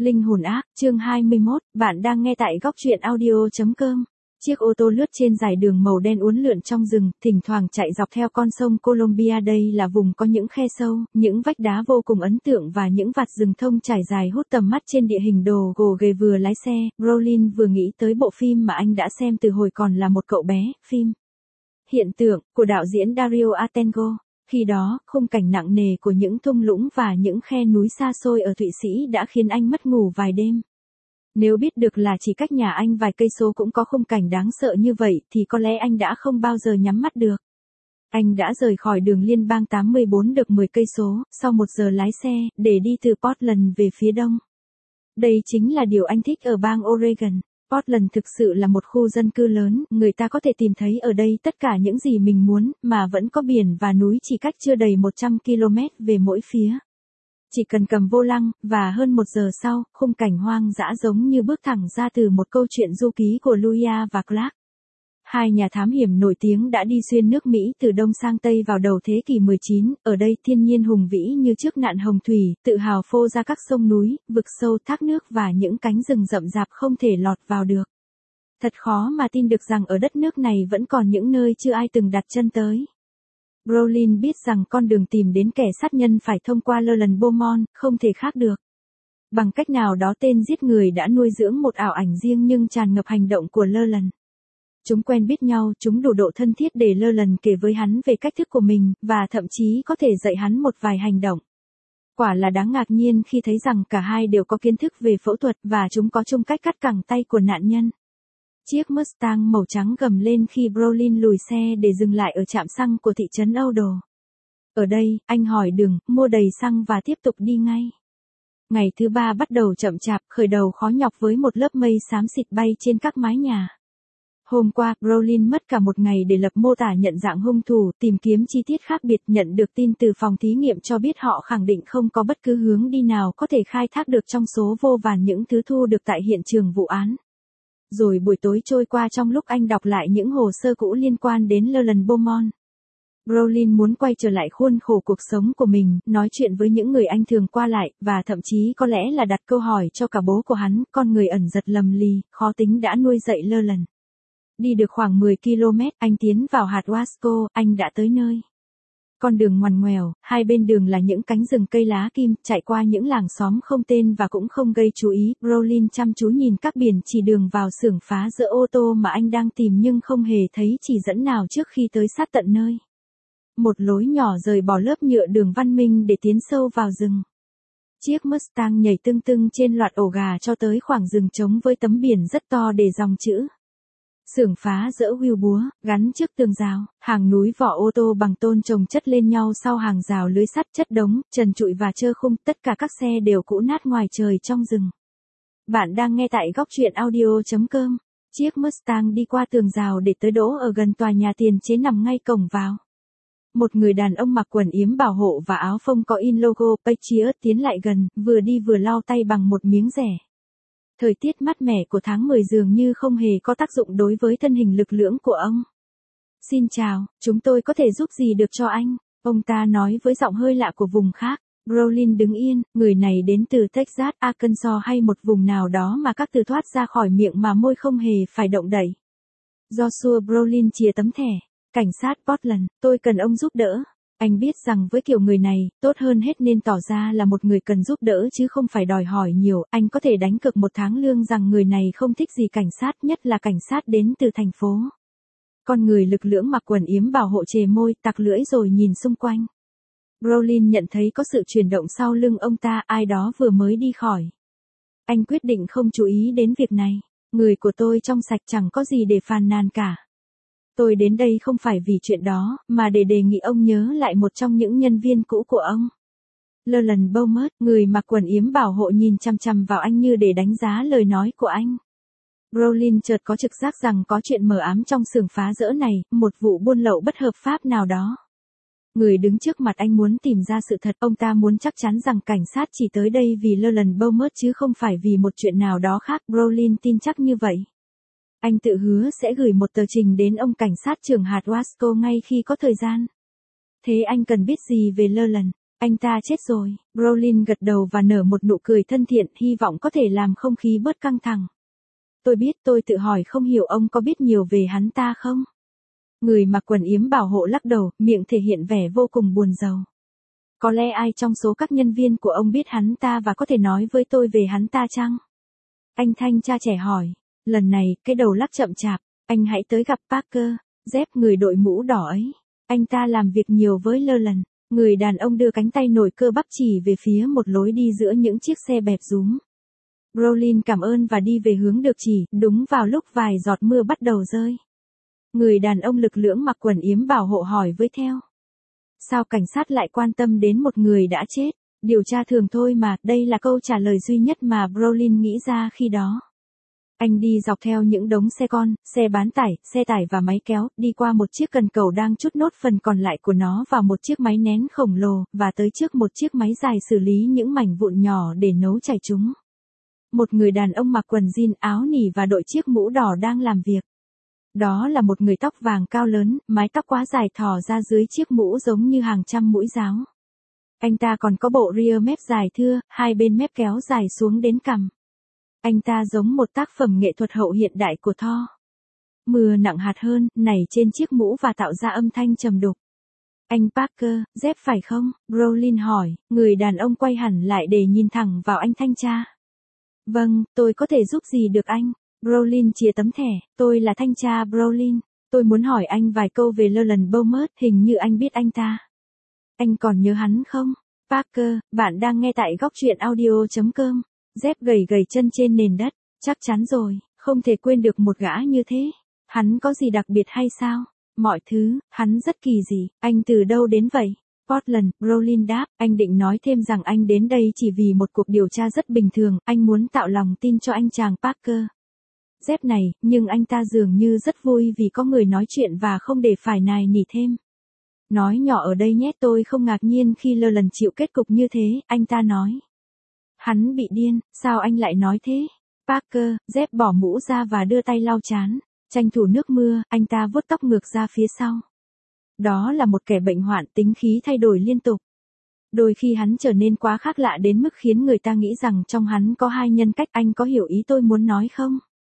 Linh hồn ác, chương 21, bạn đang nghe tại góc truyện audio.com. Chiếc ô tô lướt trên dải đường màu đen uốn lượn trong rừng, thỉnh thoảng chạy dọc theo con sông Columbia. Đây là vùng có những khe sâu, những vách đá vô cùng ấn tượng và những vạt rừng thông trải dài hút tầm mắt trên địa hình đồ gồ ghề. Vừa lái xe, Brolin vừa nghĩ tới bộ phim mà anh đã xem từ hồi còn là một cậu bé, phim Hiện tượng, của đạo diễn Dario Argento. Khi đó, khung cảnh nặng nề của những thung lũng và những khe núi xa xôi ở Thụy Sĩ đã khiến anh mất ngủ vài đêm. Nếu biết được là chỉ cách nhà anh vài cây số cũng có khung cảnh đáng sợ như vậy thì có lẽ anh đã không bao giờ nhắm mắt được. Anh đã rời khỏi đường liên bang 84 được 10 cây số, sau 1 giờ lái xe, để đi từ Portland về phía đông. Đây chính là điều anh thích ở bang Oregon. Portland thực sự là một khu dân cư lớn, người ta có thể tìm thấy ở đây tất cả những gì mình muốn, mà vẫn có biển và núi chỉ cách chưa đầy 100 km về mỗi phía. Chỉ cần cầm vô lăng, và hơn 1 giờ sau, khung cảnh hoang dã giống như bước thẳng ra từ một câu chuyện du ký của Lewis và Clark. Hai nhà thám hiểm nổi tiếng đã đi xuyên nước Mỹ từ Đông sang Tây vào đầu thế kỷ 19, ở đây thiên nhiên hùng vĩ như trước nạn hồng thủy, tự hào phô ra các sông núi, vực sâu thác nước và những cánh rừng rậm rạp không thể lọt vào được. Thật khó mà tin được rằng ở đất nước này vẫn còn những nơi chưa ai từng đặt chân tới. Brolin biết rằng con đường tìm đến kẻ sát nhân phải thông qua Llewellyn Beaumont, không thể khác được. Bằng cách nào đó tên giết người đã nuôi dưỡng một ảo ảnh riêng nhưng tràn ngập hành động của Llewellyn. Chúng quen biết nhau, chúng đủ độ thân thiết để Llewellyn kể với hắn về cách thức của mình, và thậm chí có thể dạy hắn một vài hành động. Quả là đáng ngạc nhiên khi thấy rằng cả hai đều có kiến thức về phẫu thuật và chúng có chung cách cắt cẳng tay của nạn nhân. Chiếc Mustang màu trắng gầm lên khi Brolin lùi xe để dừng lại ở trạm xăng của thị trấn Odo. Ở đây, anh hỏi đường, mua đầy xăng và tiếp tục đi ngay. Ngày thứ 3 bắt đầu chậm chạp, khởi đầu khó nhọc với một lớp mây xám xịt bay trên các mái nhà. Hôm qua, Brolin mất cả một ngày để lập mô tả nhận dạng hung thủ, tìm kiếm chi tiết khác biệt. Nhận được tin từ phòng thí nghiệm cho biết họ khẳng định không có bất cứ hướng đi nào có thể khai thác được trong số vô vàn những thứ thu được tại hiện trường vụ án. Rồi buổi tối trôi qua trong lúc anh đọc lại những hồ sơ cũ liên quan đến Llewellyn Beaumont. Brolin muốn quay trở lại khuôn khổ cuộc sống của mình, nói chuyện với những người anh thường qua lại, và thậm chí có lẽ là đặt câu hỏi cho cả bố của hắn, con người ẩn giật lầm lì, khó tính đã nuôi dạy Llewellyn. Đi được khoảng 10 km, anh tiến vào hạt Wasco, anh đã tới nơi. Con đường ngoằn ngoèo, hai bên đường là những cánh rừng cây lá kim, chạy qua những làng xóm không tên và cũng không gây chú ý. Brolin chăm chú nhìn các biển chỉ đường vào xưởng phá rỡ ô tô mà anh đang tìm nhưng không hề thấy chỉ dẫn nào trước khi tới sát tận nơi. Một lối nhỏ rời bỏ lớp nhựa đường văn minh để tiến sâu vào rừng. Chiếc Mustang nhảy tưng tưng trên loạt ổ gà cho tới khoảng rừng trống với tấm biển rất to để dòng chữ. Xưởng phá rỡ huêu búa, gắn trước tường rào, hàng núi vỏ ô tô bằng tôn chồng chất lên nhau sau hàng rào lưới sắt chất đống, trần trụi và trơ khung, tất cả các xe đều cũ nát ngoài trời trong rừng. Bạn đang nghe tại góc truyện audio.com. Chiếc Mustang đi qua tường rào để tới đỗ ở gần tòa nhà tiền chế nằm ngay cổng vào. Một người đàn ông mặc quần yếm bảo hộ và áo phông có in logo Patriot tiến lại gần, vừa đi vừa lau tay bằng một miếng rẻ. Thời tiết mát mẻ của tháng 10 dường như không hề có tác dụng đối với thân hình lực lưỡng của ông. Xin chào, chúng tôi có thể giúp gì được cho anh? Ông ta nói với giọng hơi lạ của vùng khác. Brolin đứng yên, người này đến từ Texas, Arkansas hay một vùng nào đó mà các từ thoát ra khỏi miệng mà môi không hề phải động đậy. Joshua Brolin chìa tấm thẻ. Cảnh sát Portland, tôi cần ông giúp đỡ. Anh biết rằng với kiểu người này, tốt hơn hết nên tỏ ra là một người cần giúp đỡ chứ không phải đòi hỏi nhiều. Anh có thể đánh cược 1 tháng lương rằng người này không thích gì cảnh sát, nhất là cảnh sát đến từ thành phố. Con người lực lưỡng mặc quần yếm bảo hộ chề môi, tặc lưỡi rồi nhìn xung quanh. Brolin nhận thấy có sự chuyển động sau lưng ông ta, ai đó vừa mới đi khỏi. Anh quyết định không chú ý đến việc này. Người của tôi trong sạch, chẳng có gì để phàn nàn cả. Tôi đến đây không phải vì chuyện đó, mà để đề nghị ông nhớ lại một trong những nhân viên cũ của ông. Llewellyn Beaumont, người mặc quần yếm bảo hộ nhìn chằm chằm vào anh như để đánh giá lời nói của anh. Brolin chợt có trực giác rằng có chuyện mờ ám trong xưởng phá rỡ này, một vụ buôn lậu bất hợp pháp nào đó. Người đứng trước mặt anh muốn tìm ra sự thật, ông ta muốn chắc chắn rằng cảnh sát chỉ tới đây vì Llewellyn Beaumont chứ không phải vì một chuyện nào đó khác. Brolin tin chắc như vậy. Anh tự hứa sẽ gửi một tờ trình đến ông cảnh sát trưởng hạt Wasco ngay khi có thời gian. Thế anh cần biết gì về Llewellyn? Anh ta chết rồi. Brolin gật đầu và nở một nụ cười thân thiện, hy vọng có thể làm không khí bớt căng thẳng. Tôi biết, tôi tự hỏi không hiểu ông có biết nhiều về hắn ta không? Người mặc quần yếm bảo hộ lắc đầu, miệng thể hiện vẻ vô cùng buồn rầu. Có lẽ ai trong số các nhân viên của ông biết hắn ta và có thể nói với tôi về hắn ta chăng? Anh thanh tra trẻ hỏi. Lần này, cái đầu lắc chậm chạp. Anh hãy tới gặp Parker, Jeff, người đội mũ đỏ ấy. Anh ta làm việc nhiều với Leland. Người đàn ông đưa cánh tay nổi cơ bắp chỉ về phía một lối đi giữa những chiếc xe bẹp rúm. Brolin cảm ơn và đi về hướng được chỉ, đúng vào lúc vài giọt mưa bắt đầu rơi. Người đàn ông lực lưỡng mặc quần yếm bảo hộ hỏi với theo. Sao cảnh sát lại quan tâm đến một người đã chết? Điều tra thường thôi mà, đây là câu trả lời duy nhất mà Brolin nghĩ ra khi đó. Anh đi dọc theo những đống xe con, xe bán tải, xe tải và máy kéo, đi qua một chiếc cần cầu đang trút nốt phần còn lại của nó vào một chiếc máy nén khổng lồ, và tới trước một chiếc máy dài xử lý những mảnh vụn nhỏ để nấu chảy chúng. Một người đàn ông mặc quần jean, áo nỉ và đội chiếc mũ đỏ đang làm việc. Đó là một người tóc vàng cao lớn, mái tóc quá dài thò ra dưới chiếc mũ giống như hàng trăm mũi giáo. Anh ta còn có bộ rear mép dài thưa, hai bên mép kéo dài xuống đến cằm. Anh ta giống một tác phẩm nghệ thuật hậu hiện đại của Thor. Mưa nặng hạt hơn, nảy trên chiếc mũ và tạo ra âm thanh trầm đục. Anh Parker, Jeff phải không? Brolin hỏi, người đàn ông quay hẳn lại để nhìn thẳng vào anh thanh tra. Vâng, tôi có thể giúp gì được anh? Brolin chìa tấm thẻ, tôi là thanh tra Brolin. Tôi muốn hỏi anh vài câu về Leland Beaumont, hình như anh biết anh ta. Anh còn nhớ hắn không? Parker, bạn đang nghe tại góc truyện audio.com. Jeff gầy gầy chân trên nền đất. Chắc chắn rồi, không thể quên được một gã như thế. Hắn có gì đặc biệt hay sao? Mọi thứ, hắn rất kỳ dị. Anh từ đâu đến vậy? Portland, Brolin đáp, anh định nói thêm rằng anh đến đây chỉ vì một cuộc điều tra rất bình thường, anh muốn tạo lòng tin cho anh chàng Parker. Jeff này, nhưng anh ta dường như rất vui vì có người nói chuyện và không để phải nài nỉ thêm. Nói nhỏ ở đây nhé, tôi không ngạc nhiên khi Leland chịu kết cục như thế, anh ta nói. Hắn bị điên, sao anh lại nói thế? Parker, Jeff bỏ mũ ra và đưa tay lau trán. Tranh thủ nước mưa, anh ta vuốt tóc ngược ra phía sau. Đó là một kẻ bệnh hoạn, tính khí thay đổi liên tục. Đôi khi hắn trở nên quá khác lạ đến mức khiến người ta nghĩ rằng trong hắn có hai nhân cách, anh có hiểu ý tôi muốn nói không?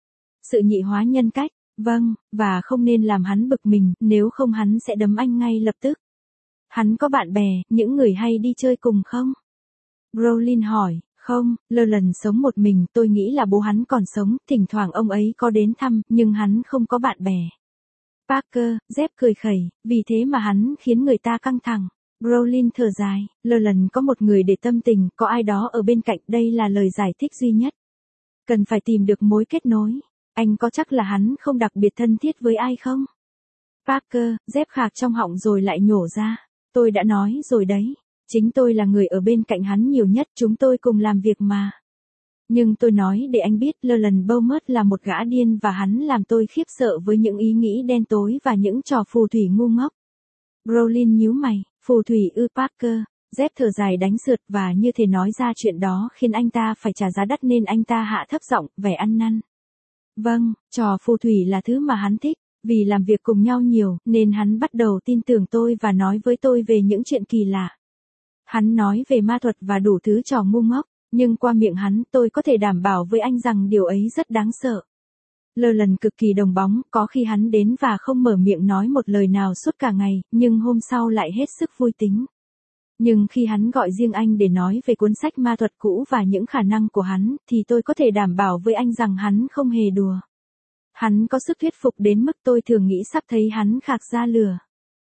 Sự nhị hóa nhân cách, vâng, và không nên làm hắn bực mình, nếu không hắn sẽ đấm anh ngay lập tức. Hắn có bạn bè, những người hay đi chơi cùng không? Brolin hỏi, không, Leland sống một mình, tôi nghĩ là bố hắn còn sống, thỉnh thoảng ông ấy có đến thăm, nhưng hắn không có bạn bè. Parker, Jeff cười khẩy, vì thế mà hắn khiến người ta căng thẳng. Brolin thở dài, Leland có một người để tâm tình, có ai đó ở bên cạnh, đây là lời giải thích duy nhất. Cần phải tìm được mối kết nối. Anh có chắc là hắn không đặc biệt thân thiết với ai không? Parker, Jeff khạc trong họng rồi lại nhổ ra. Tôi đã nói rồi đấy. Chính tôi là người ở bên cạnh hắn nhiều nhất, chúng tôi cùng làm việc mà. Nhưng tôi nói để anh biết, Leland Beaumont là một gã điên và hắn làm tôi khiếp sợ với những ý nghĩ đen tối và những trò phù thủy ngu ngốc. Brolin nhíu mày, phù thủy ư? Parker, Jeff thở dài đánh sượt và như thể nói ra chuyện đó khiến anh ta phải trả giá đắt nên anh ta hạ thấp giọng, vẻ ăn năn. Vâng, trò phù thủy là thứ mà hắn thích, vì làm việc cùng nhau nhiều, nên hắn bắt đầu tin tưởng tôi và nói với tôi về những chuyện kỳ lạ. Hắn nói về ma thuật và đủ thứ trò ngu ngốc, nhưng qua miệng hắn tôi có thể đảm bảo với anh rằng điều ấy rất đáng sợ. Leland cực kỳ đồng bóng, có khi hắn đến và không mở miệng nói một lời nào suốt cả ngày, nhưng hôm sau lại hết sức vui tính. Nhưng khi hắn gọi riêng anh để nói về cuốn sách ma thuật cũ và những khả năng của hắn, thì tôi có thể đảm bảo với anh rằng hắn không hề đùa. Hắn có sức thuyết phục đến mức tôi thường nghĩ sắp thấy hắn khạc ra lửa.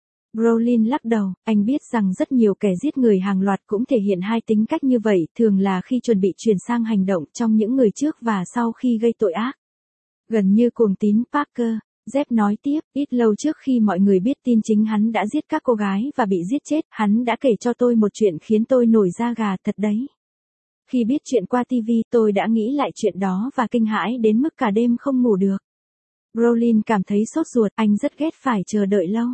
Brolin lắc đầu, anh biết rằng rất nhiều kẻ giết người hàng loạt cũng thể hiện hai tính cách như vậy, thường là khi chuẩn bị chuyển sang hành động trong những người trước và sau khi gây tội ác. Gần như cuồng tín. Parker, Jeff nói tiếp, ít lâu trước khi mọi người biết tin chính hắn đã giết các cô gái và bị giết chết, hắn đã kể cho tôi một chuyện khiến tôi nổi da gà thật đấy. Khi biết chuyện qua TV, tôi đã nghĩ lại chuyện đó và kinh hãi đến mức cả đêm không ngủ được. Brolin cảm thấy sốt ruột, anh rất ghét phải chờ đợi lâu.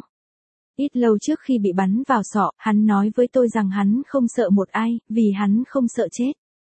Ít lâu trước khi bị bắn vào sọ, hắn nói với tôi rằng hắn không sợ một ai, vì hắn không sợ chết.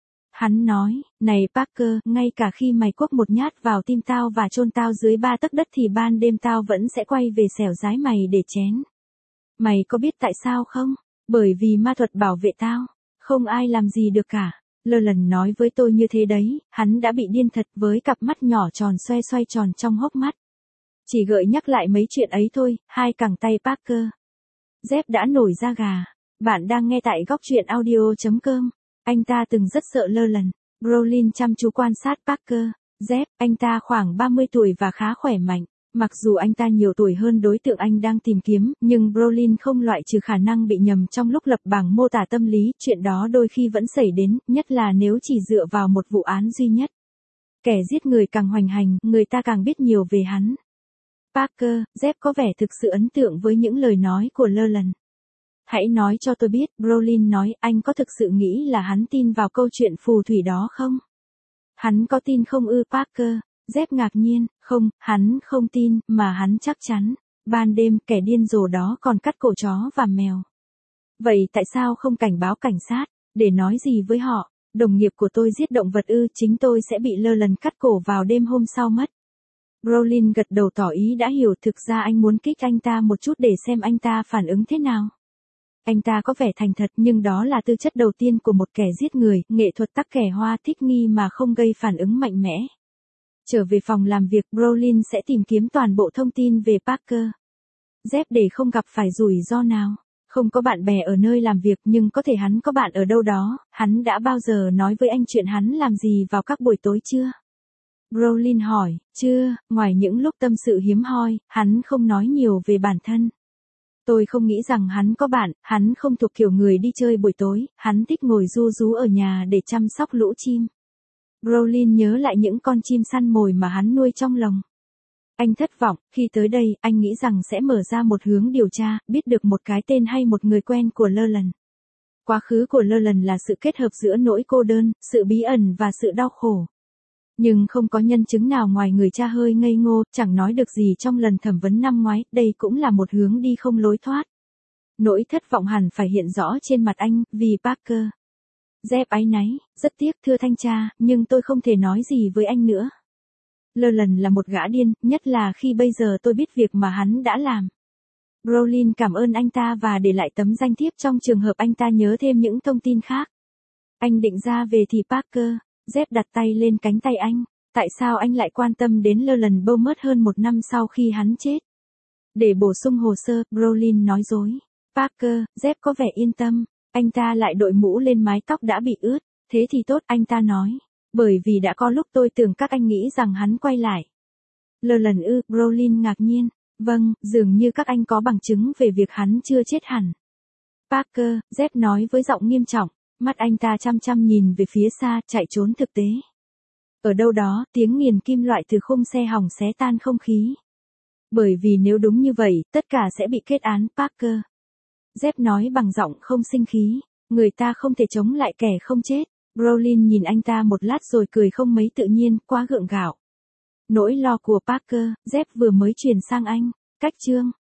Hắn nói, này Parker, ngay cả khi mày quất một nhát vào tim tao và chôn tao dưới 3 tấc đất thì ban đêm tao vẫn sẽ quay về xẻo rái mày để chén. Mày có biết tại sao không? Bởi vì ma thuật bảo vệ tao, không ai làm gì được cả. Lần nói với tôi như thế đấy, hắn đã bị điên thật với cặp mắt nhỏ tròn xoay tròn trong hốc mắt. Chỉ gợi nhắc lại mấy chuyện ấy thôi, hai cẳng tay Parker. Dép đã nổi da gà. Bạn đang nghe tại góc truyện audio.com. Anh ta từng rất sợ Leland. Brolin chăm chú quan sát Parker. Dép, anh ta khoảng 30 tuổi và khá khỏe mạnh. Mặc dù anh ta nhiều tuổi hơn đối tượng anh đang tìm kiếm, nhưng Brolin không loại trừ khả năng bị nhầm trong lúc lập bảng mô tả tâm lý, chuyện đó đôi khi vẫn xảy đến, nhất là nếu chỉ dựa vào một vụ án duy nhất. Kẻ giết người càng hoành hành, người ta càng biết nhiều về hắn. Parker, Dép có vẻ thực sự ấn tượng với những lời nói của Leland. Hãy nói cho tôi biết, Brolin nói, anh có thực sự nghĩ là hắn tin vào câu chuyện phù thủy đó không? Hắn có tin không ư Parker? Dép ngạc nhiên, không, hắn không tin, mà hắn chắc chắn. Ban đêm, kẻ điên rồ đó còn cắt cổ chó và mèo. Vậy tại sao không cảnh báo cảnh sát, để nói gì với họ? Đồng nghiệp của tôi giết động vật ư, chính tôi sẽ bị Leland cắt cổ vào đêm hôm sau mất. Brolin gật đầu tỏ ý đã hiểu, thực ra anh muốn kích anh ta một chút để xem anh ta phản ứng thế nào. Anh ta có vẻ thành thật, nhưng đó là tư chất đầu tiên của một kẻ giết người, nghệ thuật tắc kẻ hoa thích nghi mà không gây phản ứng mạnh mẽ. Trở về phòng làm việc, Brolin sẽ tìm kiếm toàn bộ thông tin về Parker. Dép để không gặp phải rủi ro nào. Không có bạn bè ở nơi làm việc, nhưng có thể hắn có bạn ở đâu đó. Hắn đã bao giờ nói với anh chuyện hắn làm gì vào các buổi tối chưa? Brolin hỏi, chưa, ngoài những lúc tâm sự hiếm hoi, hắn không nói nhiều về bản thân. Tôi không nghĩ rằng hắn có bạn, hắn không thuộc kiểu người đi chơi buổi tối, hắn thích ngồi ru rú ở nhà để chăm sóc lũ chim. Brolin nhớ lại những con chim săn mồi mà hắn nuôi trong lồng. Anh thất vọng, khi tới đây, anh nghĩ rằng sẽ mở ra một hướng điều tra, biết được một cái tên hay một người quen của Leland. Quá khứ của Leland là sự kết hợp giữa nỗi cô đơn, sự bí ẩn và sự đau khổ. Nhưng không có nhân chứng nào ngoài người cha hơi ngây ngô, chẳng nói được gì trong lần thẩm vấn năm ngoái, đây cũng là một hướng đi không lối thoát. Nỗi thất vọng hẳn phải hiện rõ trên mặt anh, vì Parker. Dép áy náy, rất tiếc thưa thanh tra, nhưng tôi không thể nói gì với anh nữa. Leland là một gã điên, nhất là khi bây giờ tôi biết việc mà hắn đã làm. Brolin cảm ơn anh ta và để lại tấm danh thiếp trong trường hợp anh ta nhớ thêm những thông tin khác. Anh định ra về thì Parker. Dép đặt tay lên cánh tay anh. Tại sao anh lại quan tâm đến Leland Beaumont hơn một năm sau khi hắn chết? Để bổ sung hồ sơ, Brolin nói dối. Parker, Dép có vẻ yên tâm. Anh ta lại đội mũ lên mái tóc đã bị ướt. Thế thì tốt, anh ta nói. Bởi vì đã có lúc tôi tưởng các anh nghĩ rằng hắn quay lại. Leland ư, Brolin ngạc nhiên. Vâng, dường như các anh có bằng chứng về việc hắn chưa chết hẳn. Parker, Dép nói với giọng nghiêm trọng. Mắt anh ta chăm chăm nhìn về phía xa, chạy trốn thực tế. Ở đâu đó, tiếng nghiền kim loại từ khung xe hỏng xé tan không khí. Bởi vì nếu đúng như vậy, tất cả sẽ bị kết án, Parker. Dép nói bằng giọng không sinh khí. Người ta không thể chống lại kẻ không chết. Brolin nhìn anh ta một lát rồi cười không mấy tự nhiên, quá gượng gạo. Nỗi lo của Parker, Dép vừa mới truyền sang anh. Cách chương.